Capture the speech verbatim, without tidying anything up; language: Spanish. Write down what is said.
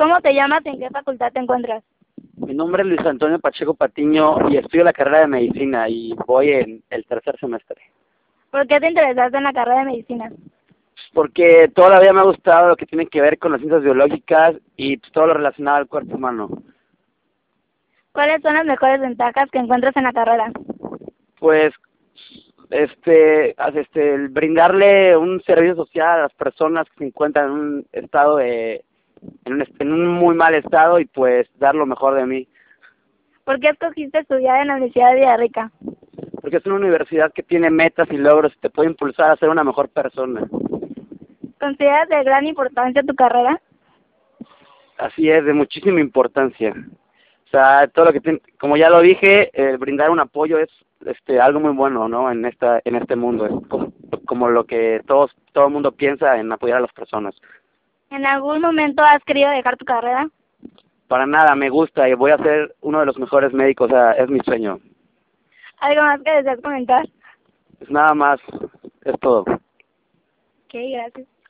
¿Cómo te llamas y en qué facultad te encuentras? Mi nombre es Luis Antonio Pacheco Patiño y estudio la carrera de medicina y voy en el tercer semestre. ¿Por qué te interesaste en la carrera de medicina? Porque toda la vida me ha gustado lo que tiene que ver con las ciencias biológicas y pues, todo lo relacionado al cuerpo humano. ¿Cuáles son las mejores ventajas que encuentras en la carrera? Pues, este, as- este, el brindarle un servicio social a las personas que se encuentran en un estado de, en un, est- en un muy mal estado y pues dar lo mejor de mí. ¿Por qué escogiste estudiar en la Universidad de Villarrica? Porque es una universidad que tiene metas y logros y te puede impulsar a ser una mejor persona. ¿Consideras de gran importancia tu carrera? Así es, de muchísima importancia. O sea, todo lo que tiene, como ya lo dije, eh, brindar un apoyo es este algo muy bueno, ¿no? En esta en este mundo, es como, como lo que todos todo el mundo piensa en apoyar a las personas. ¿En algún momento has querido dejar tu carrera? Para nada, me gusta y voy a ser uno de los mejores médicos, o sea, es mi sueño. ¿Algo más que deseas comentar? Es nada más, es todo. Ok, gracias.